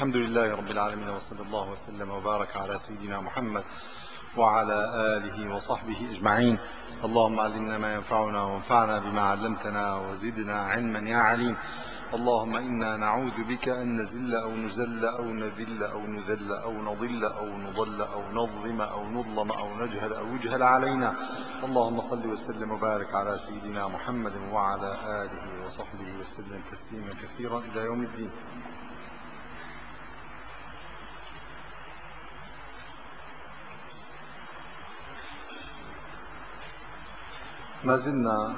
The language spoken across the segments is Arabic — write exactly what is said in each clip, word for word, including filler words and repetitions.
الحمد لله رب العالمين، وصلى الله وسلم وبارك على سيدنا محمد وعلى آله وصحبه أجمعين. اللهم علمنا ما ينفعنا وانفعنا بما علمتنا وزدنا علما يا عليم. اللهم إنا نعوذ بك أن نزل أو نزل أو نذل أو نذل أو نضل أو نضل أو نظلم أو نظلم أو نجهل أو يجهل علينا. اللهم صل وسلم وبارك على سيدنا محمد وعلى آله وصحبه وسلم تسليما كثيرا إلى يوم الدين. ما زلنا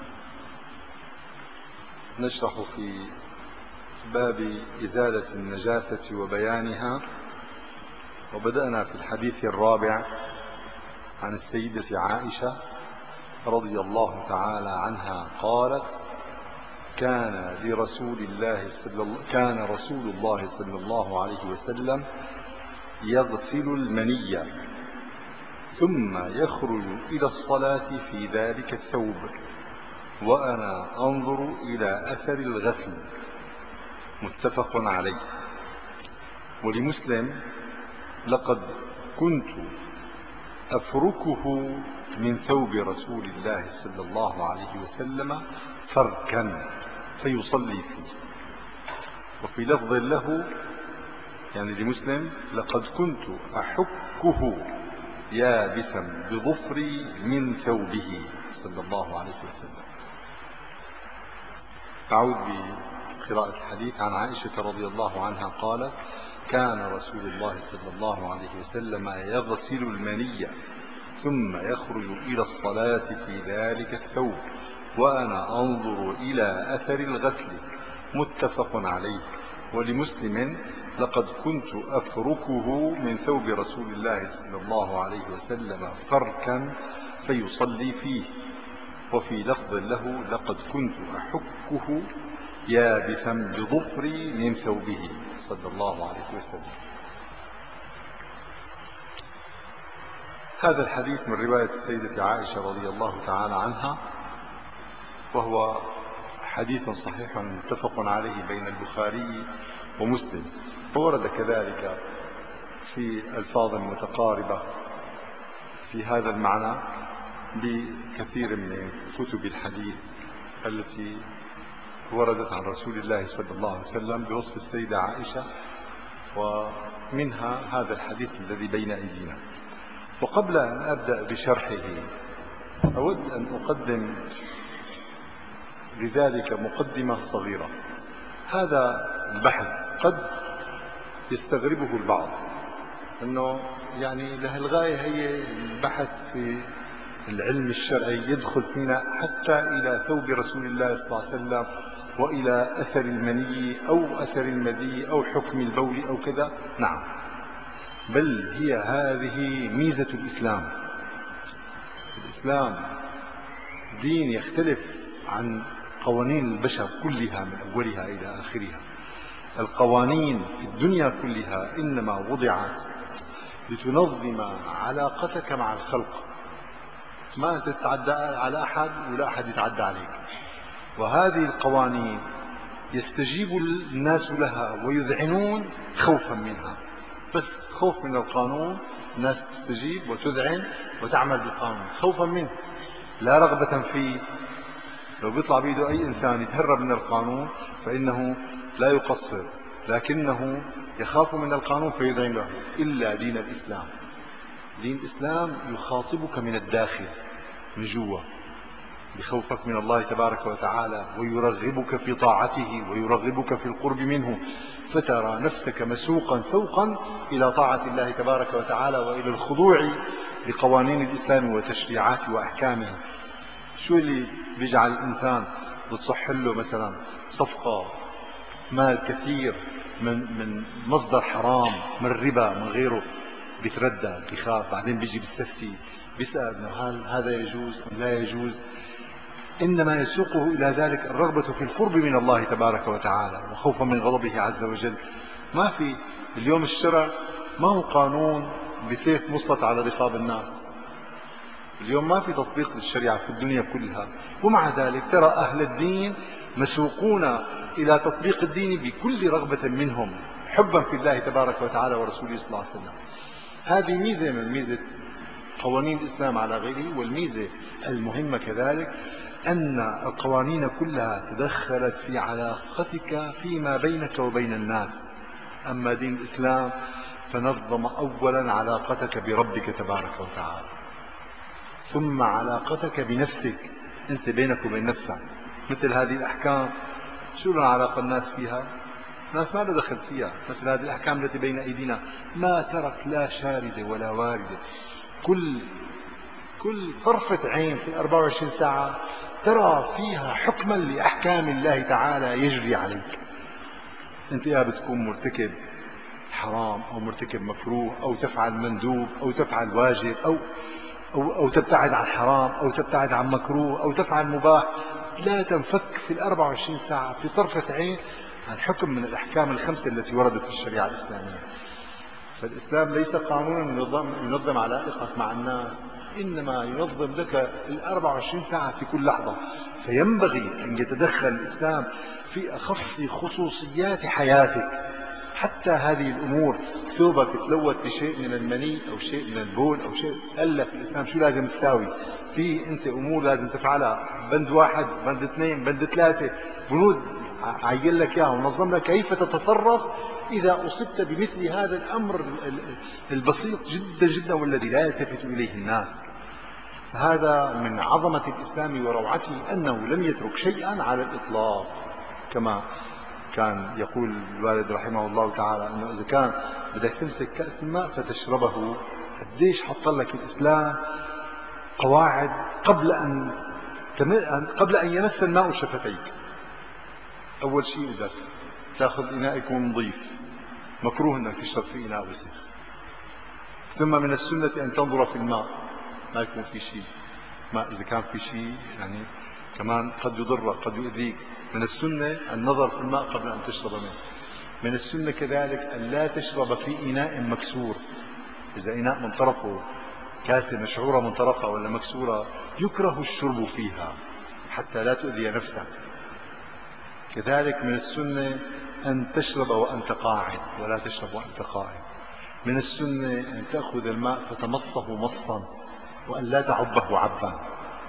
نشرح في باب إزالة النجاسة وبيانها، وبدأنا في الحديث الرابع عن السيدة عائشة رضي الله تعالى عنها قالت: كان لرسول الله صلى الله كان رسول الله صلى الله عليه وسلم يغسل المني ثم يخرج إلى الصلاة في ذلك الثوب وأنا أنظر إلى أثر الغسل. متفق عليه. ولمسلم: لقد كنت أفركه من ثوب رسول الله صلى الله عليه وسلم فركا فيصلي فيه. وفي لفظ له يعني لمسلم: لقد كنت أحكه يابسا بظفري من ثوبه صلى الله عليه وسلم. أعود بقراءة الحديث. عن عائشة رضي الله عنها قالت: كان رسول الله صلى الله عليه وسلم يغسل المني ثم يخرج إلى الصلاة في ذلك الثوب وأنا أنظر إلى أثر الغسل. متفق عليه. ولمسلم: لقد كنت أفركه من ثوب رسول الله صلى الله عليه وسلم فركا فيصلي فيه. وفي لفظ له: لقد كنت أحكه يابسا بظفري من ثوبه صلى الله عليه وسلم. هذا الحديث من رواية السيدة عائشة رضي الله تعالى عنها، وهو حديث صحيح متفق عليه بين البخاري ومسلم، وورد كذلك في ألفاظ متقاربة في هذا المعنى بكثير من كتب الحديث التي وردت عن رسول الله صلى الله عليه وسلم بوصف السيدة عائشة، ومنها هذا الحديث الذي بين أيدينا. وقبل أن أبدأ بشرحه أود أن أقدم لذلك مقدمة صغيرة. هذا البحث قد يستغربه البعض، أنه يعني لهالغاية هي البحث في العلم الشرعي يدخل فينا حتى إلى ثوب رسول الله صلى الله عليه وسلم وإلى أثر المني أو أثر المذي أو حكم البول أو كذا. نعم، بل هي هذه ميزة الإسلام. الإسلام دين يختلف عن قوانين البشر كلها من أولها إلى آخرها. القوانين في الدنيا كلها إنما وضعت لتنظم علاقتك مع الخلق، ما أنت تتعدى على أحد ولا أحد يتعدى عليك. وهذه القوانين يستجيب الناس لها ويذعنون خوفا منها، بس خوف من القانون الناس تستجيب وتذعن وتعمل بالقانون خوفا منه، لا رغبة فيه. لو بيطلع بيده أي إنسان يتهرب من القانون فإنه لا يقصر، لكنه يخاف من القانون فيذعن له. إلا دين الإسلام. دين الإسلام يخاطبك من الداخل، من جوا، بخوفك من الله تبارك وتعالى، ويرغبك في طاعته ويرغبك في القرب منه، فترى نفسك مسوقا سوقا إلى طاعة الله تبارك وتعالى وإلى الخضوع لقوانين الإسلام وتشريعاته وأحكامه. شو اللي بيجعل الإنسان بتصح له مثلا صفقة مال كثير من من مصدر حرام، من ربا، من غيره، بيتردد، بيخاف، بعدين بيجي بيستفتي، بيسأل انه هل هذا يجوز ام لا يجوز؟ انما يسوقه الى ذلك الرغبة في القرب من الله تبارك وتعالى وخوفا من غضبه عز وجل. ما في اليوم الشرع ما هو قانون بسيف مسلط على رقاب الناس. اليوم ما في تطبيق للشريعة في الدنيا كلها، ومع ذلك ترى أهل الدين مسوقون إلى تطبيق الدين بكل رغبة منهم، حبا في الله تبارك وتعالى ورسوله صلى الله عليه وسلم. هذه ميزة من ميزة قوانين الإسلام على غيره. والميزة المهمة كذلك أن القوانين كلها تدخلت في علاقتك فيما بينك وبين الناس. أما دين الإسلام فنظم أولا علاقتك بربك تبارك وتعالى، ثم علاقتك بنفسك، أنت بينك وبين نفسك. مثل هذه الأحكام شو لنا علاقة الناس فيها؟ الناس ما لها دخل فيها. مثل هذه الأحكام التي بين أيدينا ما ترك لا شاردة ولا واردة. كل كل طرفة عين في أربعة وعشرين ساعة ترى فيها حكما لأحكام الله تعالى يجري عليك. أنت يا بتكون مرتكب حرام أو مرتكب مكروه أو تفعل مندوب أو تفعل واجب أو أو, أو تبتعد عن حرام أو تبتعد عن مكروه أو تفعل مباح، لا تنفك في الأربع وعشرين ساعة في طرفة عين عن حكم من الأحكام الخمسة التي وردت في الشريعة الإسلامية. فالإسلام ليس قانونا ينظم, ينظم علاقتك مع الناس، إنما ينظم لك الأربع وعشرين ساعة في كل لحظة. فينبغي أن يتدخل الإسلام في أخص خصوصيات حياتك. حتى هذه الأمور، ثوبك تلوث بشيء من المني أو شيء من البول أو شيء، قال لك الإسلام شو لازم تساوي في أنت أمور لازم تفعلها. بند واحد، بند اثنين، بند ثلاثة، بنود عين لك إياها ونظم لك كيف تتصرف إذا أصبت بمثل هذا الأمر البسيط جدا جدا والذي لا يلتفت إليه الناس. فهذا من عظمة الإسلام وروعته أنه لم يترك شيئا على الإطلاق. كما كان يقول الوالد رحمه الله تعالى أنه إذا كان بدك تمسك كأس الماء فتشربه، قديش حط لك الإسلام قواعد قبل أن قبل أن يمس الماء شفتيك. أول شيء بدك تأخذ إناء يكون نظيف، مكروه أنك تشرب في إناء وسخ. ثم من السنة أن تنظر في الماء ما يكون في شيء، ما إذا كان في شيء يعني كمان قد يضرك قد يؤذيك. من السنة النظر في الماء قبل أن تشرب منه. من السنة كذلك أن لا تشرب في إناء مكسور. إذا إناء من طرفه كاسة مشعورة من طرفها ولا مكسورة يكره الشرب فيها حتى لا تؤذي نفسك. كذلك من السنة أن تشرب وأنت قاعد ولا تشرب وأنت قائم. من السنة أن تأخذ الماء فتمصه مصا وأن لا تعبه عبا.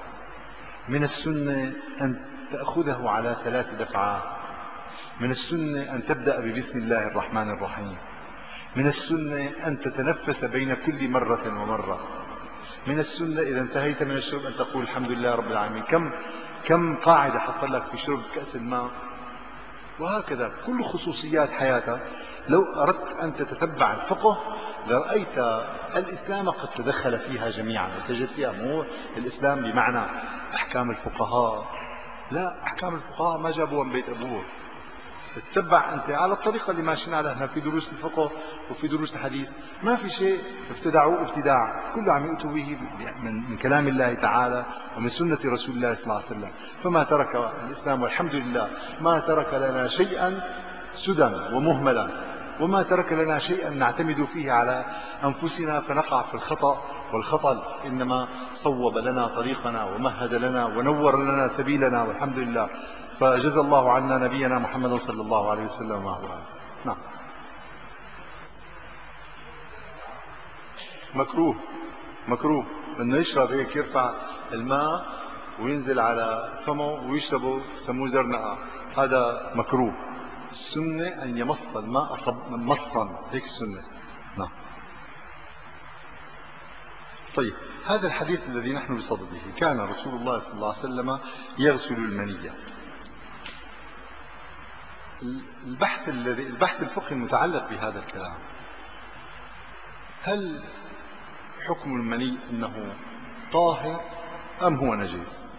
من السنة أن تأخذه على ثلاث دفعات. من السنة أن تبدأ ببسم الله الرحمن الرحيم. من السنة أن تتنفس بين كل مرة ومرة. من السنة إذا انتهيت من الشرب أن تقول الحمد لله رب العالمين. كم كم قاعدة حط لك في شرب كأس الماء. وهكذا كل خصوصيات حياتك. لو أردت أن تتتبع الفقه لرأيت الإسلام قد تدخل فيها جميعا وتجد فيها. مو الإسلام بمعنى أحكام الفقهاء، لا، أحكام الفقهاء ما جابوها من بيت أبوه. تتبع أنت على الطريقة اللي ماشيين عليها في دروس الفقه وفي دروس الحديث. ما في شيء ابتدعوه ابتداع، كله عم يؤتوا به من, من كلام الله تعالى ومن سنة رسول الله صلى الله عليه وسلم. فما ترك الإسلام والحمد لله ما ترك لنا شيئا سدى ومهملا، وما ترك لنا شيئا نعتمد فيه على أنفسنا فنقع في الخطأ والخطل. إنما صوب لنا طريقنا ومهد لنا ونور لنا سبيلنا والحمد لله. فجزى الله عنا نبينا محمد صلى الله عليه وسلم وهو آله. نعم. مكروه مكروه انه يشرب هيك، يرفع الماء وينزل على فمه ويشربه، سموه زرنقة، هذا مكروه. السنة أن يمص الماء مصا، هيك السنة. نعم. طيب، هذا الحديث الذي نحن بصدده كان رسول الله صلى الله عليه وسلم يغسل المنية. البحث الذي البحث الفقهي المتعلق بهذا الكلام، هل حكم المني أنه طاهر أم هو نجس؟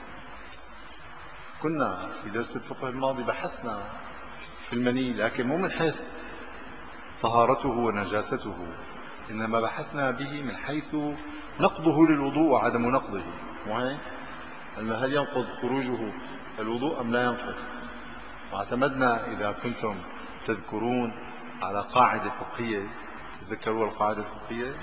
كنا في درس الفقه الماضي بحثنا في المني، لكن مو من حيث طهارته ونجاسته، إنما بحثنا به من حيث نقضه للوضوء وعدم نقضه. وهي هل ينقض خروجه الوضوء أم لا ينقض. واعتمدنا إذا كنتم تذكرون على قاعدة فقهية. تذكروا القاعدة الفقهية؟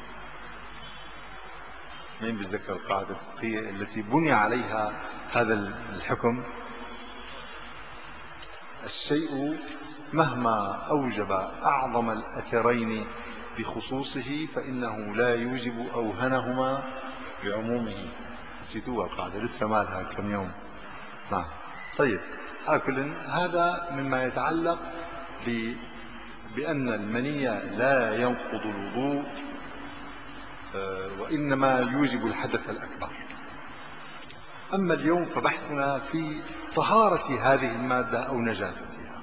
مين بيتذكر القاعدة الفقهية التي بني عليها هذا الحكم؟ الشيء مهما أوجب أعظم الأثرين بخصوصه فإنه لا يوجب أوهنهما بعمومه. نسيتوها القاعدة، لسه ما لها كم يوم. نعم. طيب، على كل هذا مما يتعلق ب بأن المني لا ينقض الوضوء وإنما يوجب الحدث الأكبر. أما اليوم فبحثنا في طهارة هذه المادة أو نجاستها.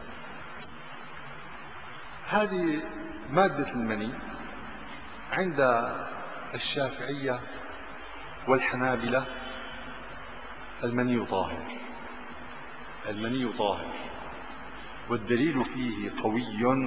هذه مادة المني عند الشافعية والحنابلة المني طاهر، المني طاهر، والدليل فيه قوي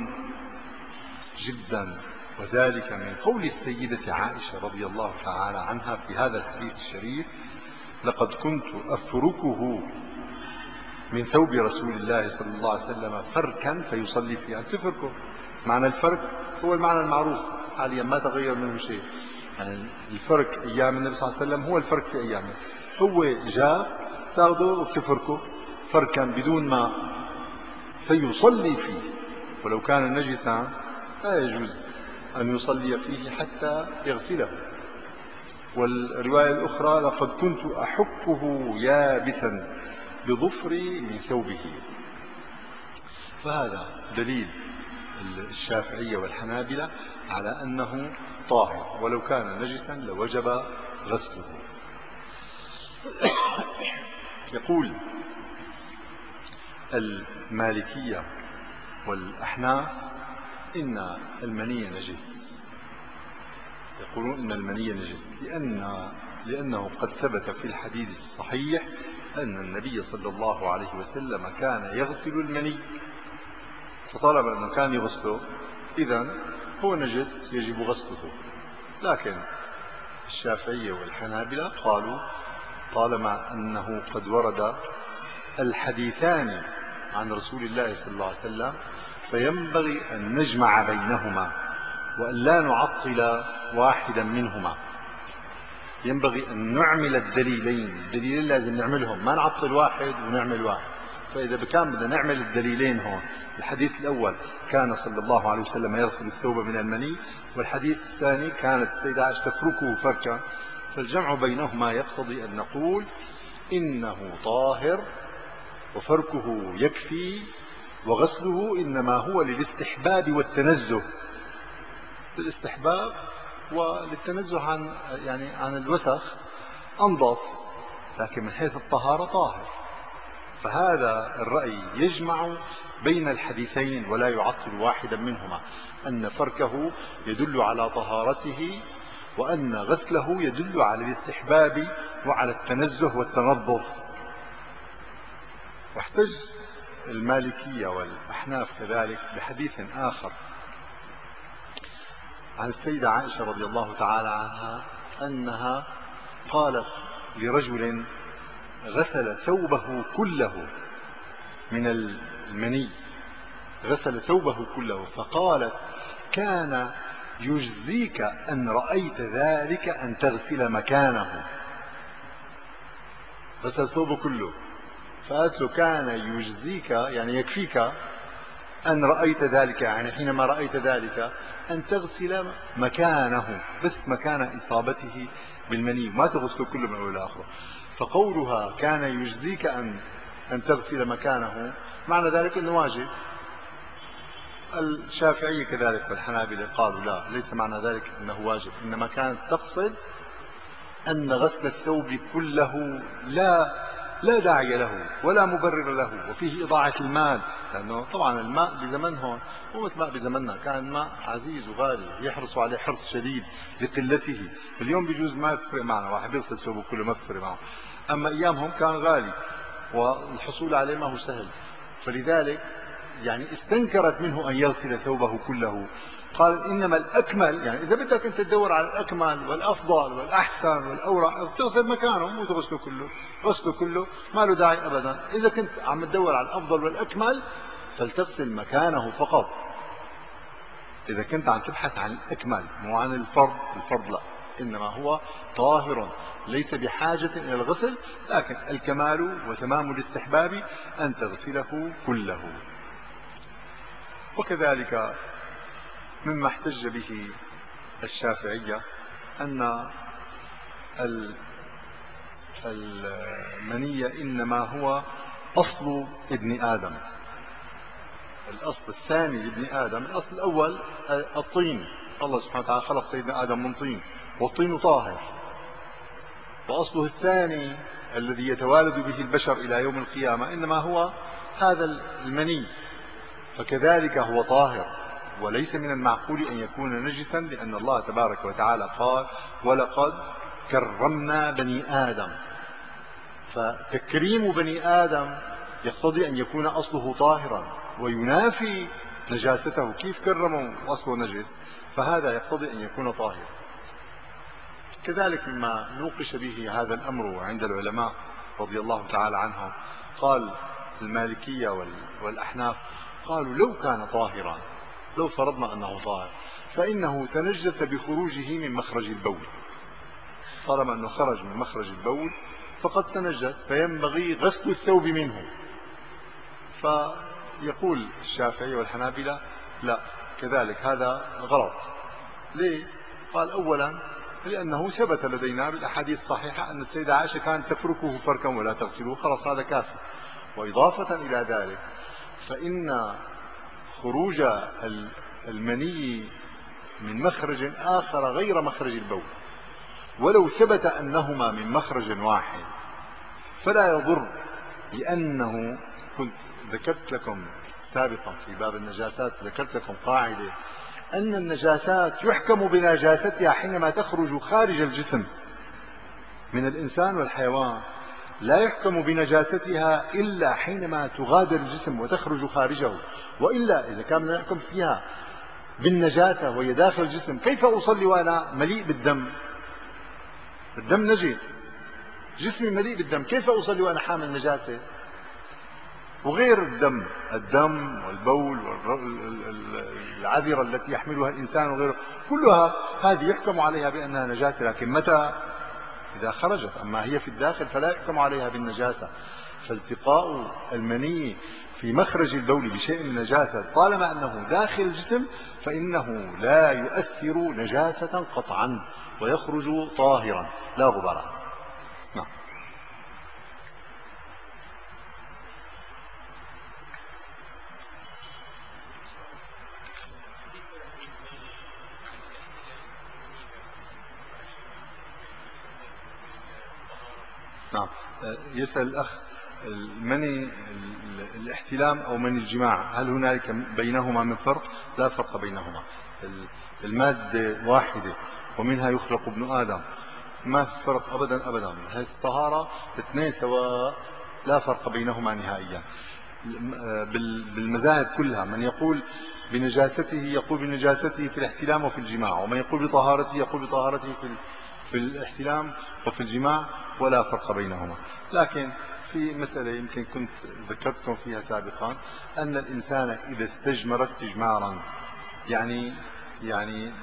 جدا، وذلك من قول السيدة عائشة رضي الله تعالى عنها في هذا الحديث الشريف: لقد كنت أفركه من ثوب رسول الله صلى الله عليه وسلم فركا فيصلي فيه. يعني تفركه، معنى الفرك هو المعنى المعروف حاليا، ما تغير منه شيء. يعني الفرك أيام النبي صلى الله عليه وسلم هو الفرك في أيامه، هو جاف تاخده وبتفركه فركا بدون ماء فيصلي فيه، ولو كان نجسا لا يجوز أن يصلي فيه حتى يغسله. والرواية الأخرى: لقد كنت أحكه يابسا بظفري من ثوبه. فهذا دليل الشافعية والحنابلة على أنه طاهر، ولو كان نجسا لوجب غسله. يقول المالكية والأحناف إن المني نجس، يقولون إن المني نجس لأن لأنه قد ثبت في الحديث الصحيح أن النبي صلى الله عليه وسلم كان يغسل المني، فطالما أنه كان يغسله إذن هو نجس يجب غسله. لكن الشافعية والحنابلة قالوا طالما أنه قد ورد الحديثان عن رسول الله صلى الله عليه وسلم فينبغي أن نجمع بينهما وأن لا نعطل واحدا منهما. ينبغي أن نعمل الدليلين، الدليلين لازم نعملهم، ما نعطل واحد ونعمل واحد. فإذا كان بدنا نعمل الدليلين هون، الحديث الأول كان صلى الله عليه وسلم يغسل الثوب من المني، والحديث الثاني كانت السيدة عائشة تفركه فركا، فالجمع بينهما يقتضي أن نقول إنه طاهر وفركه يكفي وغسله إنما هو للاستحباب والتنزه، للاستحباب وللتنزه عن يعني عن الوسخ أنظف، لكن من حيث الطهارة طاهر. فهذا الرأي يجمع بين الحديثين ولا يعطل واحدا منهما، أن فركه يدل على طهارته وأن غسله يدل على الاستحباب وعلى التنزه والتنظف. واحتج المالكية والأحناف كذلك بحديث آخر عن السيدة عائشة رضي الله تعالى عنها أنها قالت لرجل غسل ثوبه كله من المني، غسل ثوبه كله، فقالت: كان يجزيك أن رأيت ذلك أن تغسل مكانه. غسل ثوبه كله، فقالت له: كان يجزيك يعني يكفيك أن رأيت ذلك، يعني حينما رأيت ذلك أن تغسل مكانه، بس مكان إصابته بالمني، ما تغسله كله من أول آخره. فقولها كان يجزيك أن أن تغسل مكانه معنى ذلك أنه واجب. الشافعية كذلك والحنابلة قالوا لا، ليس معنى ذلك أنه واجب، إنما كانت تقصد أن غسل الثوب كله لا لا داعي له ولا مبرر له، وفيه إضاعة المال، لأنه طبعا الماء بزمنهم مو مثل الماء بزمننا، كان الماء عزيز وغالي يحرصوا عليه حرص شديد لقلته. اليوم بيجوز ما يفرق معنا، واحد بيغسل ثوبه كله ما يفرق معه، أما أيامهم كان غالي والحصول عليه ما هو سهل، فلذلك يعني استنكرت منه أن يغسل ثوبه كله. قال: إنما الأكمل، يعني إذا بدك أنت تدور على الأكمل والأفضل والأحسن والأورع تغسل مكانه مو تغسله كله، غسله كله ما له داعي أبدا. إذا كنت عم تدور على الأفضل والأكمل فلتغسل مكانه فقط. إذا كنت عم تبحث عن الأكمل مو عن الفرض، الفرض لا، إنما هو طاهر ليس بحاجة إلى الغسل، لكن الكمال وتمام الاستحباب أن تغسله كله. وكذلك مما احتج به الشافعية أن المني إنما هو أصل ابن آدم. الأصل الثاني لابن آدم، الأصل الأول الطين، الله سبحانه وتعالى خلق سيدنا آدم من طين، والطين طاهر. وأصله الثاني الذي يتوالد به البشر إلى يوم القيامة إنما هو هذا المني، فكذلك هو طاهر، وليس من المعقول أن يكون نجسا، لأن الله تبارك وتعالى قال: ولقد كرمنا بني آدم. فتكريم بني آدم يقتضي أن يكون أصله طاهرا وينافي نجاسته. كيف كرموا وأصله نجس؟ فهذا يقتضي أن يكون طاهرا. كذلك مما نوقش به هذا الأمر عند العلماء رضي الله تعالى عنهم، قال المالكية والأحناف قالوا: لو كان طاهرا، لو فرضنا أنه طاهر، فإنه تنجس بخروجه من مخرج البول. طالما أنه خرج من مخرج البول فقد تنجس، فينبغي غسل الثوب منه. فيقول الشافعي والحنابلة: لا، كذلك هذا غلط. ليه؟ قال: أولا لأنه ثبت لدينا بالأحاديث الصحيحة أن السيدة عائشة كانت تفركه فركا ولا تغسله، خلاص هذا كافي. وإضافة إلى ذلك فإن خروج المني من مخرج آخر غير مخرج البول، ولو ثبت أنهما من مخرج واحد فلا يضر، لأنه كنت ذكرت لكم سابقا في باب النجاسات، ذكرت لكم قاعدة أن النجاسات يحكم بنجاستها حينما تخرج خارج الجسم من الإنسان والحيوان، لا يحكم بنجاستها إلا حينما تغادر الجسم وتخرج خارجه. وإلا إذا كان يحكم فيها بالنجاسة وهي داخل الجسم، كيف أصلي وأنا مليء بالدم؟ الدم نجس، جسمي مليء بالدم، كيف أصلي وأنا حامل نجاسة؟ وغير الدم، الدم والبول والعذرة التي يحملها الإنسان وغيره، كلها هذه يحكم عليها بأنها نجاسة، لكن متى؟ إذا خرجت. أما هي في الداخل فلا يحكم عليها بالنجاسة. فالتقاء المني في مخرج البول بشيء من نجاسة طالما أنه داخل الجسم فإنه لا يؤثر نجاسة قطعا، ويخرج طاهرا لا غبار. نعم. نعم. يسأل الأخ: المني الاحتلام أو مني الجماع، هل هنالك بينهما من فرق؟ لا فرق بينهما، المادة واحدة ومنها يخلق ابن آدم، ما في فرق أبدا أبدا. هذه الطهارة اثنين سواء، لا فرق بينهما نهائيا بالمذاهب كلها. من يقول بنجاسته يقول بنجاسته في الاحتلام وفي الجماع، ومن يقول بطهارته يقول بطهارته في في الاحتلام وفي الجماع، ولا فرق بينهما. لكن في مسألة يمكن كنت ذكرتكم فيها سابقا، أن الإنسان إذا استجمر استجمارا، يعني يعني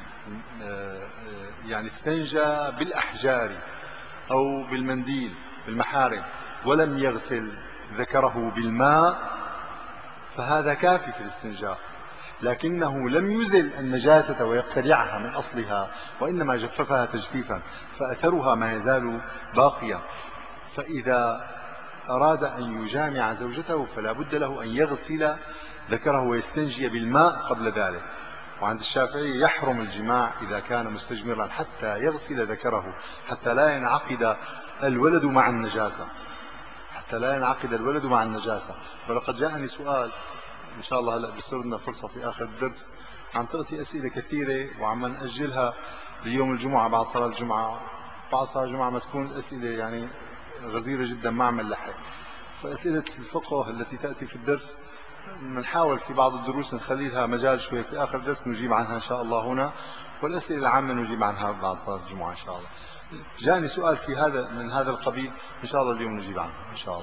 يعني استنجى بالأحجار أو بالمنديل بالمحارم ولم يغسل ذكره بالماء، فهذا كافي في الاستنجاء، لكنه لم يزل النجاسة ويقتلعها من أصلها، وإنما جففها تجفيفا، فأثرها ما يزال باقيا. فإذا أراد أن يجامع زوجته فلا بد له أن يغسل ذكره ويستنجي بالماء قبل ذلك. وعند الشافعي يحرم الجماع إذا كان مستجمرا حتى يغسل ذكره، حتى لا ينعقد الولد مع النجاسة، حتى لا ينعقد الولد مع النجاسة. ولقد جاءني سؤال، إن شاء الله هلا بيصير لنا فرصة في آخر الدرس، عم تأتي أسئلة كثيرة وعم نأجلها ليوم الجمعة بعد صلاة الجمعة، بعد صلاة الجمعة ما تكون أسئلة يعني غزيرة جدا ما عم نلحق. فأسئلة الفقه التي تأتي في الدرس نحاول في بعض الدروس نخلي لها مجال شوي، في آخر درس نجيب عنها إن شاء الله هنا، والأسئلة العامة نجيب عنها بعد صلاة الجمعة إن شاء الله. جاءني سؤال في هذا من هذا القبيل، إن شاء الله اليوم نجيب عنه إن شاء الله.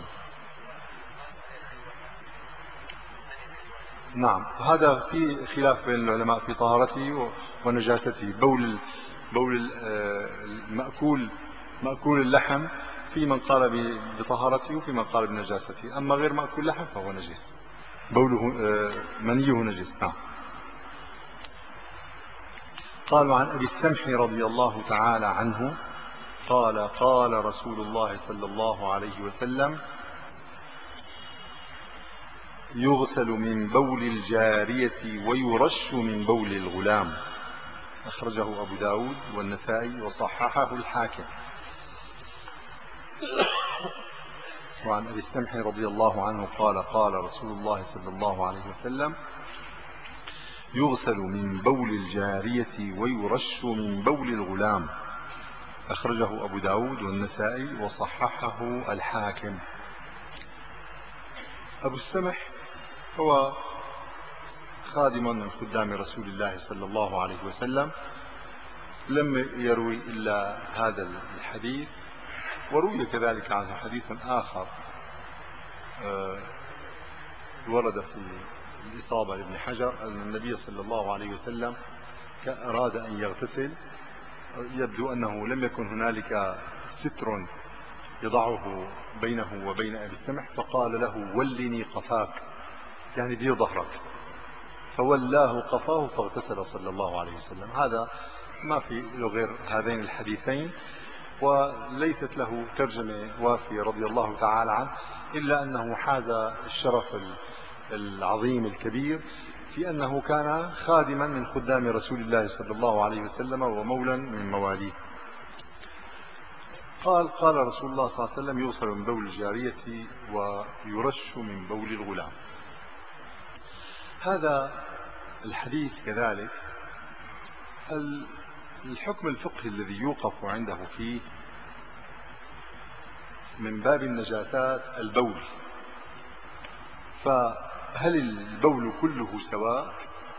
نعم، هذا في خلاف بين العلماء في طهارته ونجاسته. بول بول المأكول مأكول اللحم، في من قال بطهارته وفي من قال بنجاسته، أما غير مأكول اللحم فهو نجس. بوله منيه نجس. نعم. قال: عن أبي السمح رضي الله تعالى عنه قال: قال رسول الله صلى الله عليه وسلم: يغسل من بول الجارية ويرش من بول الغلام. أخرجه أبو داود والنسائي وصححه الحاكم. وعن أبي السمح رضي الله عنه قال: قال رسول الله صلى الله عليه وسلم: يغسل من بول الجارية ويرش من بول الغلام. أخرجه أبو داود والنسائي وصححه الحاكم. أبو السمح هو خادم من خدام رسول الله صلى الله عليه وسلم، لم يروي إلا هذا الحديث. وروي كذلك عنه حديث آخر ورد في الإصابة لابن حجر أن النبي صلى الله عليه وسلم أراد أن يغتسل، يبدو أنه لم يكن هنالك ستر يضعه بينه وبين أبي السمح، فقال له: ولني قفاك، يعني دير ظهرك، فولاه قفاه فاغتسل صلى الله عليه وسلم. هذا ما في غير هذين الحديثين، وليست له ترجمة وافية رضي الله تعالى عنه، إلا أنه حاز الشرف العظيم الكبير في أنه كان خادما من خدام رسول الله صلى الله عليه وسلم ومولا من مواليه. قال: قال رسول الله صلى الله عليه وسلم: يغسل من بول الجارية ويرش من بول الغلام. هذا الحديث كذلك الحكم الفقهي الذي يوقف عنده فيه من باب النجاسات البول. فهل البول كله سواء؟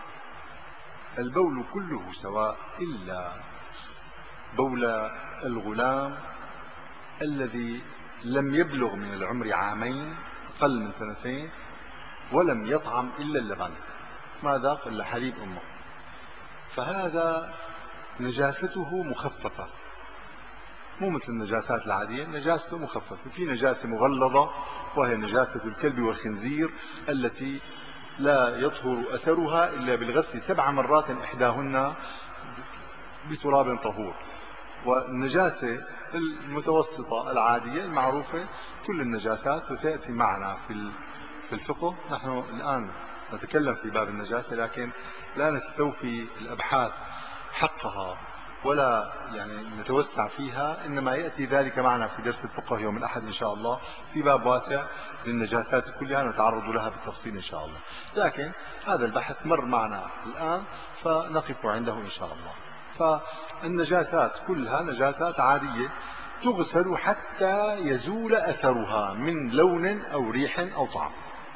البول كله سواء إلا بول الغلام الذي لم يبلغ من العمر عامين، أقل من سنتين، ولم يطعم إلا اللبن، ما ذاق إلا حليب أمه، فهذا نجاسته مخففة، مو مثل النجاسات العادية، نجاسته مخففة. في نجاسة مغلظة وهي نجاسة الكلب والخنزير التي لا يطهر أثرها إلا بالغسل سبع مرات إحداهن بتراب طهور. والنجاسة المتوسطة العادية المعروفة كل النجاسات، وسيأتي معنا في في الفقه. نحن الآن نتكلم في باب النجاسة، لكن لا نستوفي الأبحاث حقها ولا يعني نتوسع فيها، إنما يأتي ذلك معنا في درس الفقه يوم الأحد إن شاء الله، في باب واسع للنجاسات كلها نتعرض لها بالتفصيل إن شاء الله. لكن هذا البحث مر معنا الآن فنقف عنده إن شاء الله. فالنجاسات كلها نجاسات عادية تغسل حتى يزول أثرها من لون أو ريح أو طعم.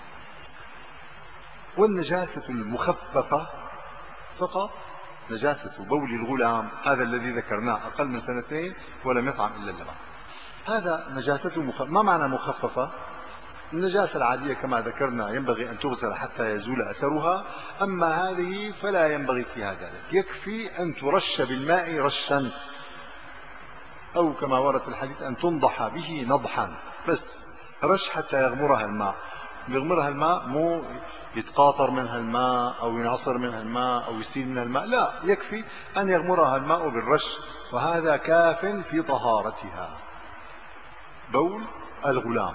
والنجاسة المخففة فقط نجاسة بول الغلام، هذا الذي ذكرناه، أقل من سنتين ولم يطعم إلا اللبن، هذا نجاسته مخففة. ما معنى مخففة؟ النجاسة العادية كما ذكرنا ينبغي أن تغسل حتى يزول أثرها، أما هذه فلا ينبغي فيها ذلك، يكفي أن ترش بالماء رشا، أو كما ورد في الحديث أن تنضح به نضحا، بس رش حتى يغمرها الماء. يغمرها الماء مو يتقاطر منها الماء أو ينعصر منها الماء أو يسيل منها الماء، لا، يكفي أن يغمرها الماء بالرش، وهذا كاف في طهارتها. بول الغلام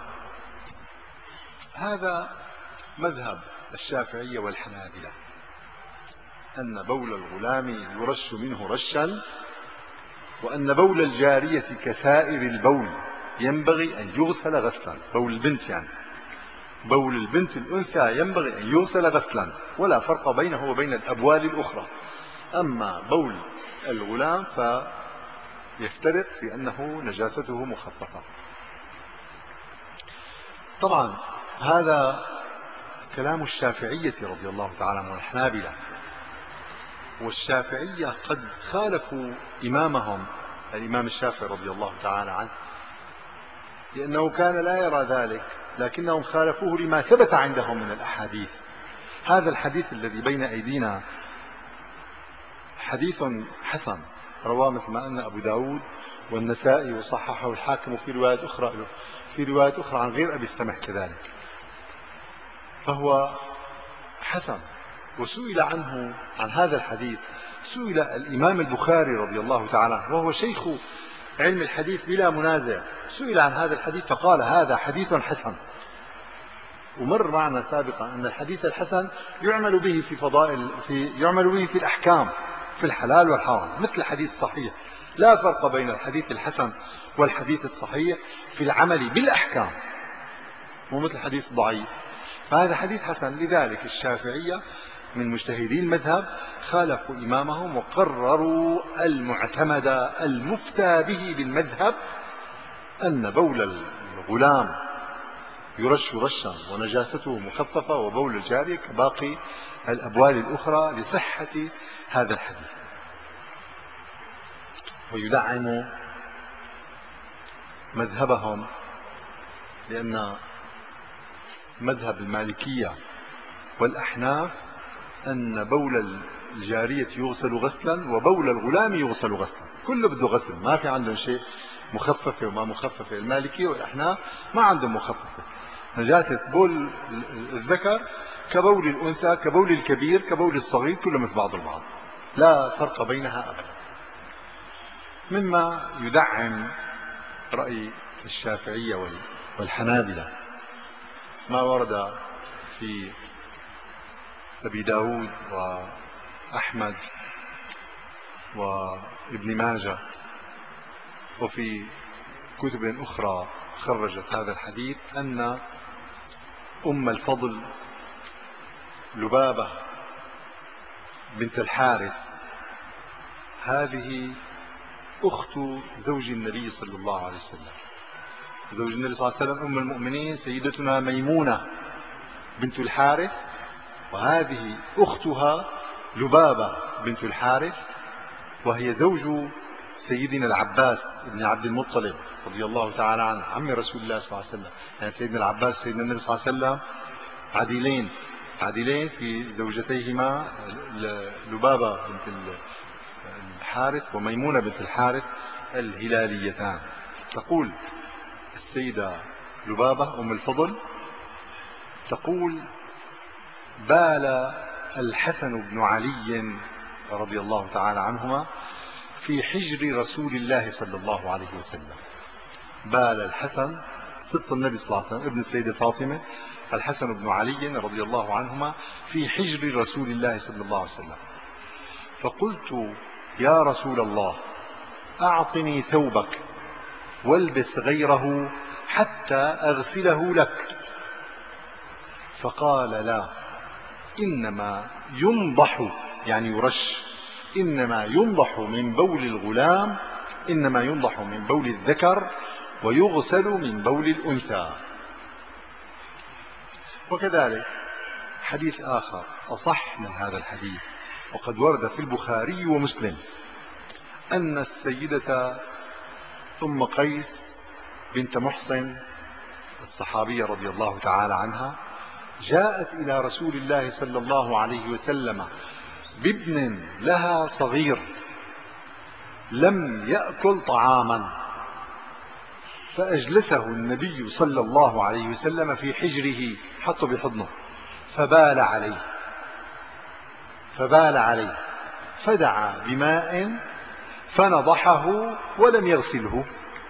هذا مذهب الشافعية والحنابلة، أن بول الغلام يرش منه رشا، وأن بول الجارية كسائر البول ينبغي أن يغسل غسلا. بول البنت يعني بول البنت الأنثى ينبغي أن يغسل غسلا، ولا فرق بينه وبين الأبوال الأخرى. أما بول الغلام فيفترق في أنه نجاسته مخففة. طبعا هذا كلام الشافعية رضي الله تعالى عنهم والحنابلة، والشافعية قد خالفوا إمامهم الإمام الشافعي رضي الله تعالى عنه، لأنه كان لا يرى ذلك، لكنهم خالفوه لما ثبت عندهم من الأحاديث. هذا الحديث الذي بين أيدينا حديث حسن، رواه مثل ما أن أبو داود والنسائي وصححه الحاكم في رواية أخرى في رواية أخرى عن غير أبي السمح كذلك. فهو حسن. وسئل عنه عن هذا الحديث سئل الإمام البخاري رضي الله تعالى عنه وهو شيخ علم الحديث بلا منازع، سئل عن هذا الحديث فقال هذا حديث حسن. ومر معنا سابقا أن الحديث الحسن يعمل به في فضائل في يعمل به في الأحكام في الحلال والحرام مثل الحديث الصحيح. لا فرق بين الحديث الحسن والحديث الصحيح في العمل بالأحكام، مو مثل الحديث الضعيف. فهذا حديث حسن. لذلك الشافعية من مجتهدي المذهب خالفوا إمامهم وقرروا المعتمد المفتى به بالمذهب أن بول الغلام يرش رشا ونجاسته مخففة وبول الجارية كباقي الأبوال الأخرى لصحة هذا الحديث. ويدعم مذهبهم لأن مذهب المالكية والأحناف أن بول الجارية يغسل غسلا وبول الغلام يغسل غسلا، كله بده غسل، ما في عندهم شيء مخففة وما مخففة. المالكية والأحناف ما عندهم مخففة. نجاسة بول الذكر كبول الأنثى كبول الكبير كبول الصغير، كله مثل بعض البعض، لا فرق بينها أبدا. مما يدعم رأي الشافعية والحنابلة ما ورد في أبي داود وأحمد وابن ماجه وفي كتب أخرى خرجت هذا الحديث أن أم الفضل لبابة بنت الحارث هذه أخت زوج النبي صلى الله عليه وسلم. زوج النبي صلى الله عليه وسلم أم المؤمنين سيدتنا ميمونة بنت الحارث، وهذه أختها لبابة بنت الحارث وهي زوج سيدنا العباس بن عبد المطلب رضي الله تعالى عنه عم رسول الله صلى الله عليه وسلم. يعني سيدنا العباس سيدنا النبي صلى الله عليه وسلم عديلين عديلين في زوجتيهما لبابة بنت الحارث وميمونة بنت الحارث الهلاليتان. تقول السيدة لبابة أم الفضل تقول بال الحسن بن علي رضي الله تعالى عنهما في حجر رسول الله صلى الله عليه وسلم. بال الحسن سبط النبي صلى الله عليه وسلم ابن السيدة فاطمة الحسن بن علي رضي الله عنهما في حجر رسول الله صلى الله عليه وسلم. فقلت يا رسول الله أعطني ثوبك والبس غيره حتى أغسله لك. فقال لا، إنما ينضح يعني يرش، إنما ينضح من بول الغلام، إنما ينضح من بول الذكر ويغسل من بول الأنثى. وكذلك حديث آخر أصح من هذا الحديث وقد ورد في البخاري ومسلم أن السيدة أم قيس بنت محصن الصحابية رضي الله تعالى عنها جاءت إلى رسول الله صلى الله عليه وسلم بابن لها صغير لم يأكل طعاما، فأجلسه النبي صلى الله عليه وسلم في حجره حطه بحضنه فبال عليه فبال عليه فدعا بماء فنضحه ولم يغسله.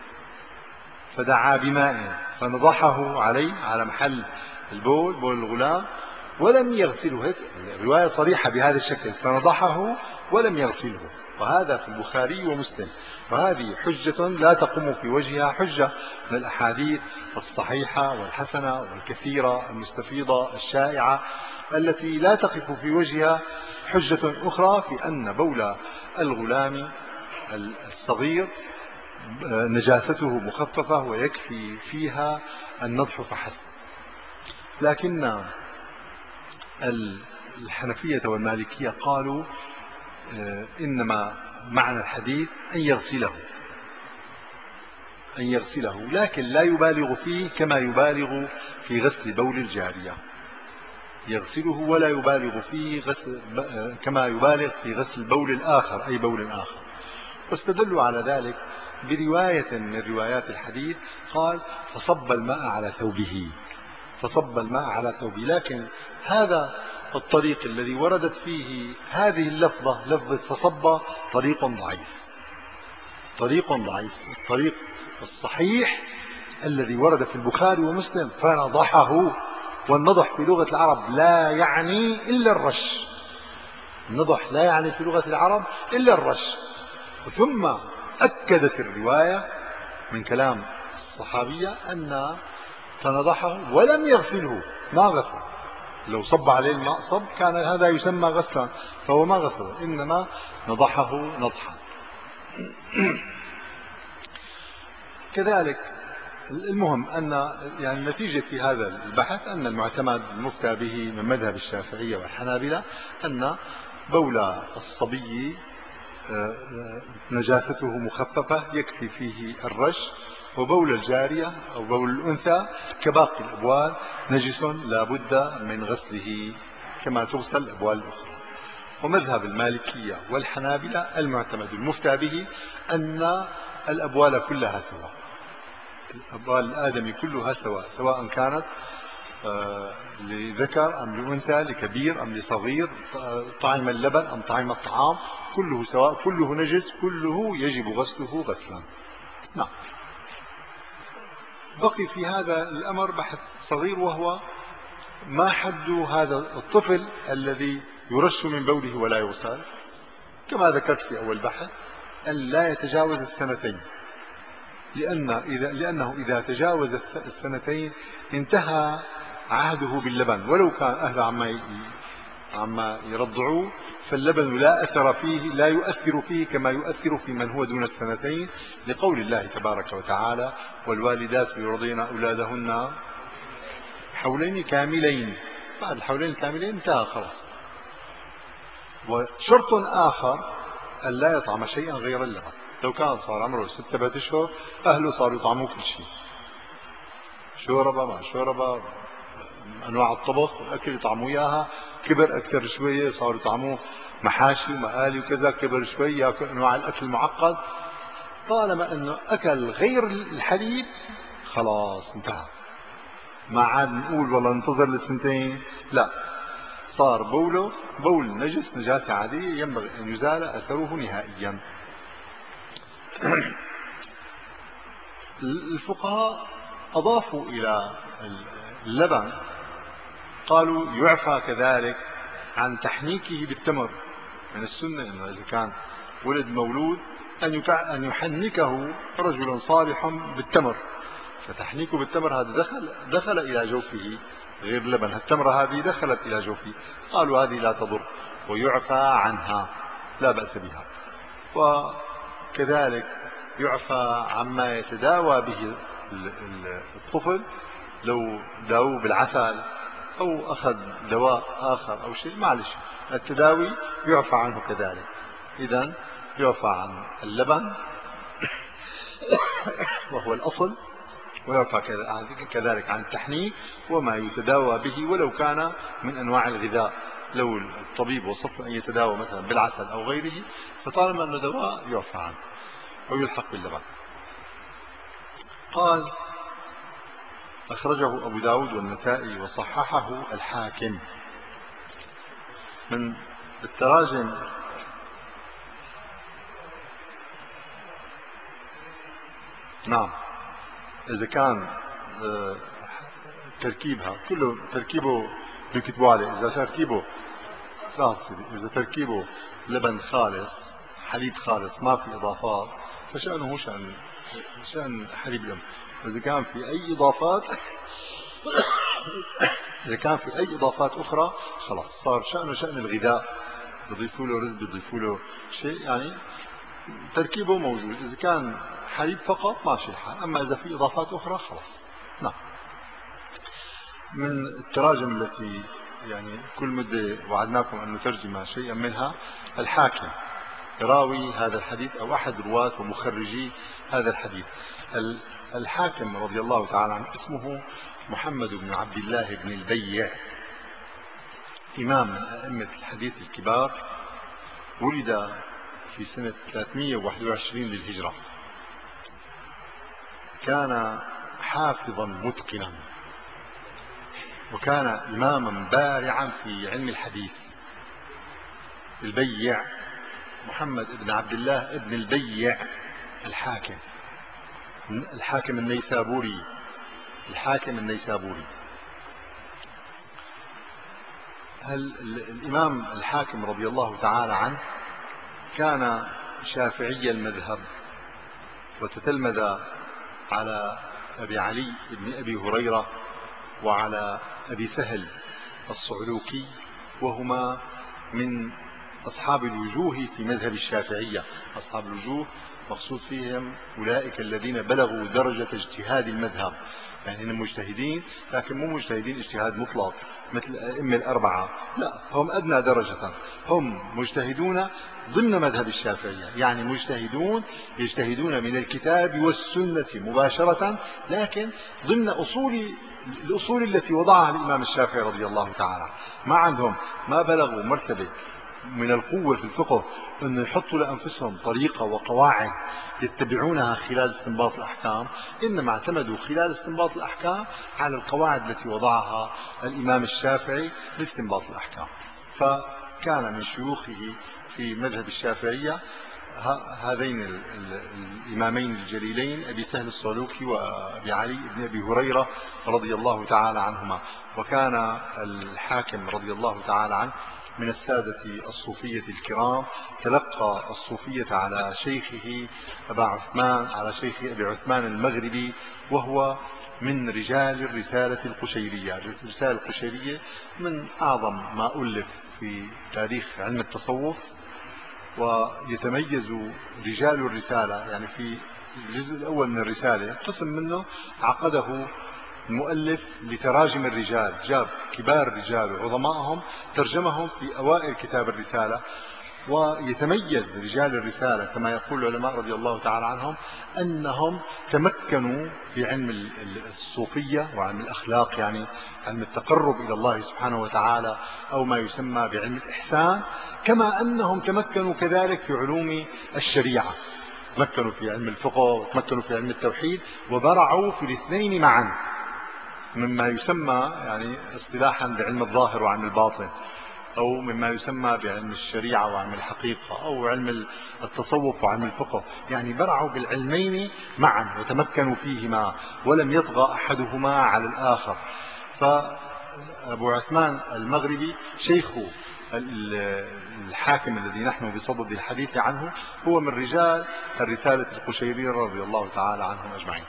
فدعا بماء فنضحه عليه على محل البول بول الغلام ولم يغسله. هيك الرواية صريحة بهذا الشكل، فنضحه ولم يغسله. وهذا في البخاري ومسلم. وهذه حجة لا تقوم في وجهها حجة من الأحاديث الصحيحة والحسنة والكثيرة المستفيضة الشائعة التي لا تقف في وجهها حجة أخرى في أن بول الغلام الصغير نجاسته مخففة ويكفي فيها النضح فحسب. لكن الحنفية والمالكية قالوا إنما معنى الحديث أن يغسله أن يغسله لكن لا يبالغ فيه كما يبالغ في غسل بول الجارية. يغسله ولا يبالغ فيه غسل كما يبالغ في غسل بول الآخر أي بول آخر. واستدلوا على ذلك برواية من روايات الحديث قال فصب الماء على ثوبه فصب الماء على ثوبه. لكن هذا الطريق الذي وردت فيه هذه اللفظة، لفظة فصب، طريق ضعيف، طريق ضعيف. الطريق الصحيح الذي ورد في البخاري ومسلم فنضحه. والنضح في لغة العرب لا يعني إلا الرش، النضح لا يعني في لغة العرب إلا الرش. ثم أكدت الرواية من كلام الصحابية أن فنضحه ولم يغسله، ما غسل. لو صب عليه الماء صب كان هذا يسمى غسلا، فهو ما غسله، إنما نضحه نضحا. كذلك المهم أن يعني النتيجة في هذا البحث أن المعتمد المفتى به من مذهب الشافعية والحنابلة أن بول الصبي نجاسته مخففة يكفي فيه الرش، وبول الجارية أو بول الأنثى كباقي الأبوال نجس لا بد من غسله كما تغسل الأبوال الأخرى. ومذهب المالكية والحنابلة المعتمد المفتى به أن الأبوال كلها سواء، الأبوال الآدمي كلها سواء، سواء كانت لذكر أم لأنثى، لكبير أم لصغير، طعم اللبن أم طعم الطعام، كله سواء، كله نجس، كله يجب غسله غسلا. نعم. بقي في هذا الأمر بحث صغير، وهو ما حد هذا الطفل الذي يرش من بوله ولا يغسل؟ كما ذكرت في أول بحث أن لا يتجاوز السنتين، لأن إذا لأنه إذا تجاوز السنتين انتهى عهده باللبن، ولو كان أهله عما عما يرضعوه، فاللبن لا أثر فيه، لا يؤثر فيه كما يؤثر في من هو دون السنتين، لقول الله تبارك وتعالى: والوالدات يرضين أولادهن حولين كاملين. بعد الحولين الكاملين انتهى خلاص. وشرط آخر أن لا يطعم شيئا غير اللبن. لو كان صار عمره ست سبعة أشهر أهله صاروا يطعموه كل شيء، شوربة مع شوربة، أنواع الطبخ والأكل يطعموه إياها. كبر أكثر شوية صاروا يطعموه محاشي ومقالي وكذا، كبر شوي يأكل أنواع الأكل المعقد. طالما أنه أكل غير الحليب خلاص انتهى، ما عاد نقول والله ننتظر للسنتين، لا، صار بوله بول نجس، نجاسة عادية ينبغي أن يزال أثره نهائيا. الفقهاء أضافوا إلى اللبن، قالوا يعفى كذلك عن تحنيكه بالتمر. من السنة أنه إذا كان ولد مولود أن يحنكه رجل صالح بالتمر، فتحنيكه بالتمر هذا دخل دخل إلى جوفه غير اللبن، التمرة هذه دخلت إلى جوفه، قالوا هذه لا تضر ويعفى عنها، لا بأس بها. وكذلك يعفى عما يتداوى به الطفل، لو داوه بالعسل أو أخذ دواء آخر أو شيء، معلش التداوي يعفى عنه كذلك. إذن يعفى عن اللبن وهو الأصل، ويعفى كذلك عن التحنيك وما يتداوى به ولو كان من أنواع الغذاء. لو الطبيب وصف أن يتداوى مثلا بالعسل أو غيره، فطالما أنه دواء يعفى عنه ويلحق باللبن. قال: أخرجه أبو داود والنسائي وصححه الحاكم. من التراجم نعم، إذا كان تركيبها كله تركيبه بيكتبوا عليه، إذا تركيبه لا سيدي، إذا تركيبه لبن خالص، حليب خالص ما في إضافات، فشأنه شأن شأن حليب الأم. وإذا كان في أي إضافات إذا كان في أي إضافات أخرى خلاص صار شأنه شأن الغذاء، بيضيفوا له رز، بيضيفوا له شيء، يعني تركيبه موجود. إذا كان حليب فقط ماشي الحال، أما إذا في إضافات أخرى خلاص. نعم. من التراجم التي يعني كل مدة وعدناكم أن نترجم شيئا منها، الحاكم راوي هذا الحديث أو أحد رواة ومخرجي هذا الحديث. الحاكم رضي الله تعالى عنه اسمه محمد بن عبد الله بن البيع، إمام من أئمة الحديث الكبار، ولد في سنة ثلاثمئة وواحد وعشرين للهجرة. كان حافظا متقنا، وكان إماما بارعا في علم الحديث. البيع محمد بن عبد الله بن البيع الحاكم، الحاكم النيسابوري، الحاكم النيسابوري. هل الإمام الحاكم رضي الله تعالى عنه كان شافعي المذهب، وتتلمذ على أبي علي بن أبي هريرة وعلى أبي سهل الصعلوكي، وهما من أصحاب الوجوه في مذهب الشافعية. أصحاب الوجوه مقصود فيهم أولئك الذين بلغوا درجة اجتهاد المذهب، يعني هم مجتهدين لكن مو مجتهدين اجتهاد مطلق مثل الأئمة الأربعة، لا، هم أدنى درجة، هم مجتهدون ضمن مذهب الشافعية، يعني مجتهدون يجتهدون من الكتاب والسنة مباشرة، لكن ضمن أصول الأصول التي وضعها الإمام الشافعي رضي الله تعالى. ما عندهم، ما بلغوا مرتبة من القوة في الفقه أن يحطوا لأنفسهم طريقة وقواعد يتبعونها خلال استنباط الأحكام، إنما اعتمدوا خلال استنباط الأحكام على القواعد التي وضعها الإمام الشافعي لاستنباط الأحكام. فكان من شيوخه في مذهب الشافعية هذين الإمامين الجليلين أبي سهل الصعلوكي وأبي علي بن أبي هريرة رضي الله تعالى عنهما. وكان الحاكم رضي الله تعالى عنه من السادة الصوفية الكرام، تلقى الصوفية على شيخه أبا عثمان، على شيخ أبي عثمان المغربي، وهو من رجال الرسالة القشيرية. الرسالة القشيرية من أعظم ما ألف في تاريخ علم التصوف، ويتميز رجال الرسالة، يعني في الجزء الأول من الرسالة قسم منه عقده المؤلف لتراجم الرجال، جاب كبار الرجال وعظمائهم ترجمهم في أوائل كتاب الرسالة. ويتميز رجال الرسالة كما يقول العلماء رضي الله تعالى عنهم أنهم تمكنوا في علم الصوفية وعلم الأخلاق، يعني علم التقرب إلى الله سبحانه وتعالى، أو ما يسمى بعلم الإحسان، كما أنهم تمكنوا كذلك في علوم الشريعة، تمكنوا في علم الفقه وتمكنوا في علم التوحيد، وبرعوا في الاثنين معا، مما يسمى يعني اصطلاحا بعلم الظاهر وعلم الباطن، أو مما يسمى بعلم الشريعة وعلم الحقيقة، أو علم التصوف وعلم الفقه. يعني برعوا بالعلمين معا وتمكنوا فيهما، ولم يطغى أحدهما على الآخر. فأبو عثمان المغربي شيخ الحاكم الذي نحن بصدد الحديث عنه هو من رجال الرسالة القشيرية رضي الله تعالى عنهم أجمعين.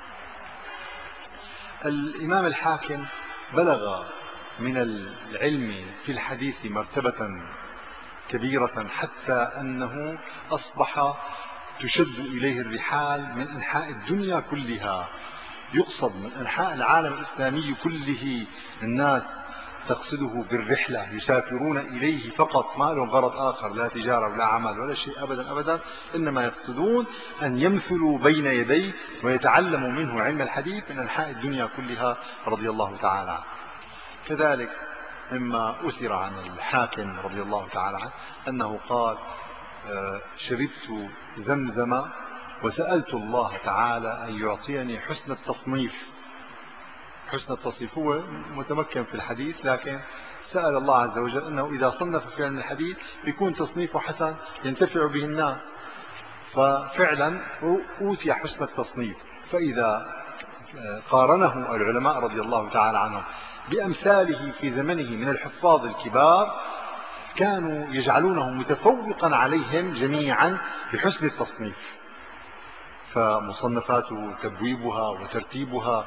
الإمام الحاكم بلغ من العلم في الحديث مرتبة كبيرة، حتى أنه أصبح تشد إليه الرحال من أنحاء الدنيا كلها، يقصد من أنحاء العالم الإسلامي كله، الناس تقصده بالرحلة، يسافرون إليه فقط، ما لهم غرض آخر، لا تجارة ولا عمل ولا شيء أبدا أبدا، إنما يقصدون أن يمثلوا بين يديه ويتعلموا منه علم الحديث من أنحاء الدنيا كلها رضي الله تعالى عنه. كذلك مما أثر عن الحاكم رضي الله تعالى عنه أنه قال: شربت زمزم وسألت الله تعالى أن يعطيني حسن التصنيف. حسن التصنيف، هو متمكن في الحديث لكن سأل الله عز وجل أنه إذا صنف في علم الحديث يكون تصنيفه حسن ينتفع به الناس، ففعلا أوتي حسن التصنيف. فإذا قارنه العلماء رضي الله تعالى عنهم بأمثاله في زمنه من الحفاظ الكبار، كانوا يجعلونه متفوقا عليهم جميعا بحسن التصنيف. فمصنفاته تبويبها وترتيبها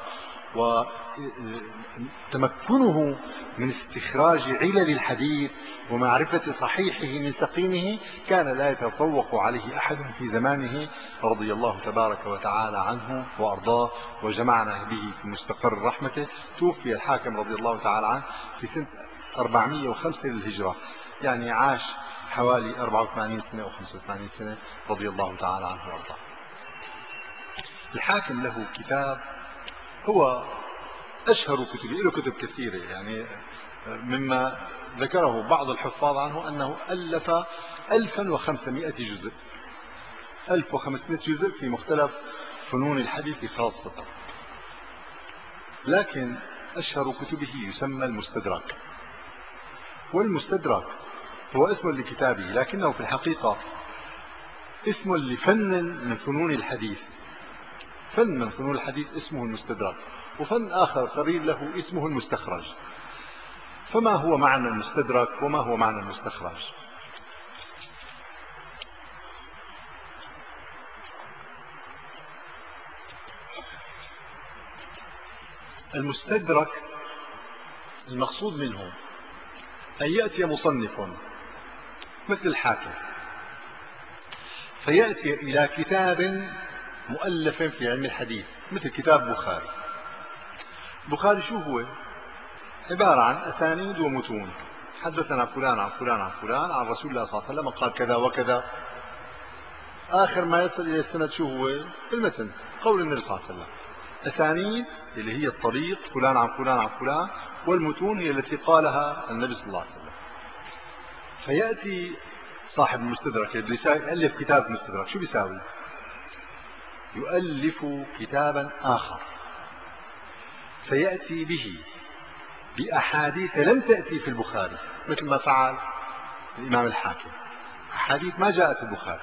وتمكنه من استخراج علل الحديث ومعرفة صحيحه من سقيمه كان لا يتفوق عليه أحد في زمانه رضي الله تبارك وتعالى عنه وأرضاه، وجمعنا به في مستقر رحمته. توفي الحاكم رضي الله تعالى عنه في سنة أربعمائة وخمسة للهجرة، يعني عاش حوالي أربعة وثمانين سنة أو خمسة وثمانين سنة رضي الله تعالى عنه وأرضاه. الحاكم له كتاب هو أشهر كتبه، له كتب كثيرة، يعني مما ذكره بعض الحفاظ عنه أنه ألف ألفا وخمسمائة جزء، ألف وخمسمائة جزء في مختلف فنون الحديث خاصة. لكن أشهر كتبه يسمى المستدرك. والمستدرك هو اسم لكتابه، لكنه في الحقيقة اسم لفن من فنون الحديث. فن من فنون الحديث اسمه المستدرك، وفن آخر قريب له اسمه المستخرج. فما هو معنى المستدرك وما هو معنى المستخرج؟ المستدرك المقصود منه أن يأتي مصنف مثل الحاكم فيأتي إلى كتاب مؤلف في علم الحديث مثل كتاب بخاري. بخاري شو هو؟ عبارة عن أسانيد ومتون، حدثنا فلان عن فلان عن فلان عن رسول الله صلى الله عليه وسلم قال كذا وكذا. آخر ما يصل إلى السند شو هو؟ المتن، قول النبي صلى الله عليه وسلم. أسانيد اللي هي الطريق فلان عن فلان عن فلان، والمتون هي التي قالها النبي صلى الله عليه وسلم. فيأتي صاحب المستدرك اللي يألف كتاب المستدرك شو بيساوي؟ يؤلف كتابا آخر فيأتي به بأحاديث لم تأتي في البخاري، مثل ما فعل الإمام الحاكم. أحاديث ما جاءت في البخاري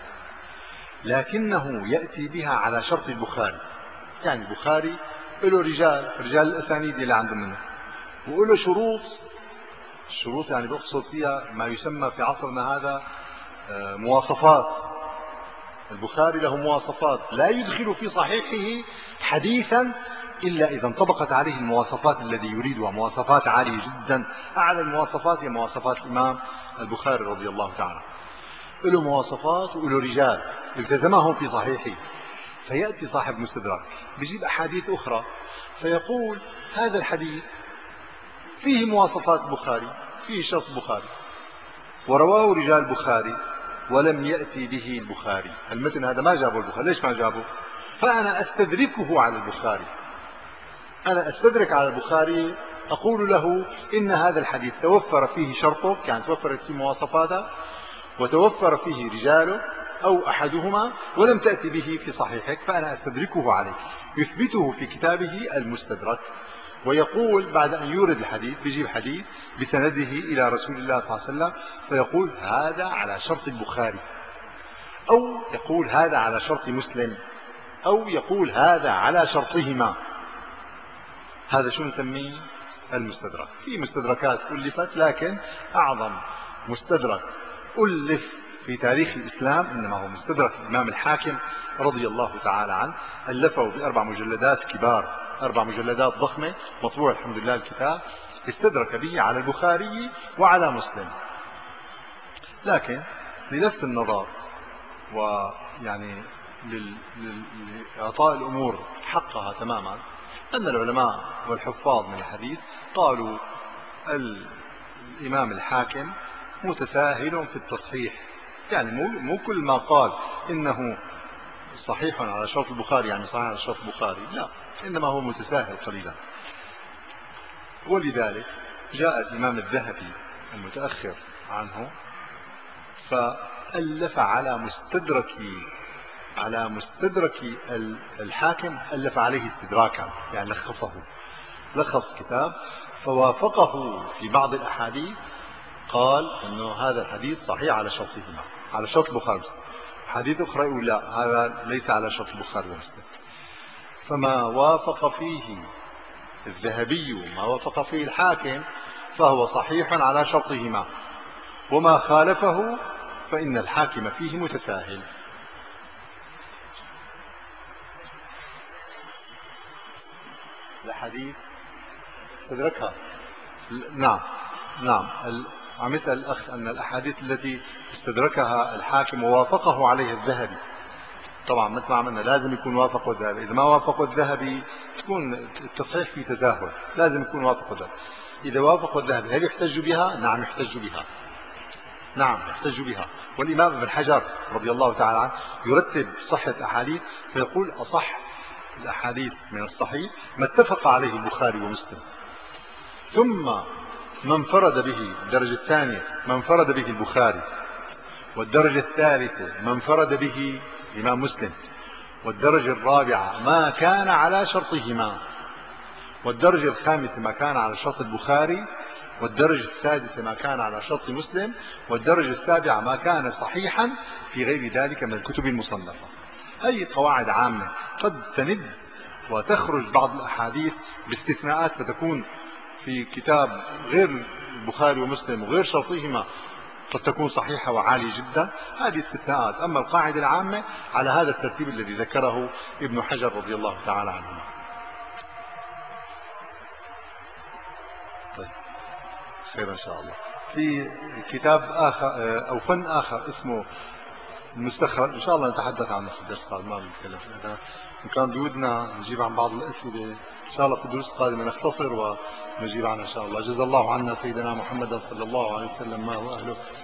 لكنه يأتي بها على شرط البخاري. يعني البخاري له رجال رجال الأسانيد اللي عنده منه، وله شروط. الشروط يعني بيقصد فيها ما يسمى في عصرنا هذا مواصفات. البخاري له مواصفات، لا يدخل في صحيحه حديثا إلا إذا انطبقت عليه المواصفات الذي يريدها، مواصفات عالية جدا. أعلى المواصفات هي مواصفات الإمام البخاري رضي الله تعالى. له مواصفات وله رجال التزمهم في صحيحه. فيأتي صاحب مستدرك بيجيب أحاديث أخرى فيقول هذا الحديث فيه مواصفات البخاري، فيه شرط البخاري، ورواه رجال البخاري ولم يأتي به البخاري. المتن هذا ما جابه البخاري. ليش ما جابه؟ فأنا أستدركه على البخاري. أنا أستدرك على البخاري، أقول له إن هذا الحديث توفر فيه شرطك، يعني توفرت فيه مواصفاته وتوفر فيه رجاله أو أحدهما ولم تأتي به في صحيحك، فأنا أستدركه عليك. يثبته في كتابه المستدرك، ويقول بعد أن يورد الحديث بيجيب حديث بسنده إلى رسول الله صلى الله عليه وسلم فيقول هذا على شرط البخاري، أو يقول هذا على شرط مسلم، أو يقول هذا على شرطهما. هذا شو نسميه؟ المستدرك. في مستدركات ألفت، لكن أعظم مستدرك ألف في تاريخ الإسلام إنما هو مستدرك الإمام الحاكم رضي الله تعالى عنه. ألفه بأربع مجلدات كبار، أربع مجلدات ضخمة، مطبوع الحمد لله الكتاب. استدرك به على البخاري وعلى مسلم. لكن للفت النظر ويعني لإعطاء الأمور حقها تماما، أن العلماء والحفاظ من الحديث قالوا الإمام الحاكم متساهل في التصحيح. يعني مو مو كل ما قال إنه صحيح على شرط البخاري يعني صحيح على شرط البخاري، لا، إنما هو متساهل قليلا. ولذلك جاء الإمام الذهبي المتأخر عنه فألف على مستدرك على مستدرك الحاكم، ألف عليه استدراكا، يعني لخصه، لخص الكتاب فوافقه في بعض الأحاديث. قال أنه هذا الحديث صحيح على شرطهما، على شرط البخاري ومسلم. حديث أخرى يقول لا، هذا ليس على شرط البخاري ومسلم. فما وافق فيه الذهبي وما وافق فيه الحاكم فهو صحيح على شرطهما، وما خالفه فإن الحاكم فيه متساهل. الحديث استدركها. نعم نعم. عم يسأل الأخ أن الأحاديث التي استدركها الحاكم ووافقه عليه الذهبي، طبعا مثل ما عملنا لازم يكون وافقه الذهبي. إذا ما وافقه الذهبي تكون التصحيح في تساهل، لازم يكون وافقه الذهبي. إذا وافقه الذهبي هل يحتج بها؟ نعم يحتج بها، نعم يحتج بها. والإمام ابن حجر رضي الله تعالى عنه يرتب صحة الأحاديث فيقول أصح الأحاديث من الصحيح ما اتفق عليه البخاري ومسلم، ثم من انفرد به. الدرجة الثانية من انفرد به البخاري، والدرجة الثالثة من انفرد به الإمام مسلم، والدرجة الرابعة ما كان على شرطهما، والدرجة الخامسة ما كان على شرط البخاري، والدرجة السادسة ما كان على شرط مسلم، والدرجة السابعة ما كان صحيحا في غير ذلك من الكتب المصنفة. هذه قواعد عامة، قد تند وتخرج بعض الأحاديث باستثناءات فتكون في كتاب غير البخاري ومسلم وغير شرطهما قد تكون صحيحة وعالية جدا، هذه استثناءات. أما القاعدة العامة على هذا الترتيب الذي ذكره ابن حجر رضي الله تعالى عنه. طيب خير إن شاء الله. في كتاب آخر أو فن آخر اسمه المستخرج، إن شاء الله نتحدث عنه في الدرس القادم، ما بنتكلم في الأداء. إن كان بودنا نجيب عن بعض الأسئلة إن شاء الله في الدروس القادمة نختصر ونجيب عنها إن شاء الله. جزا الله عنا سيدنا محمد صلى الله عليه وسلم ما هو أهله.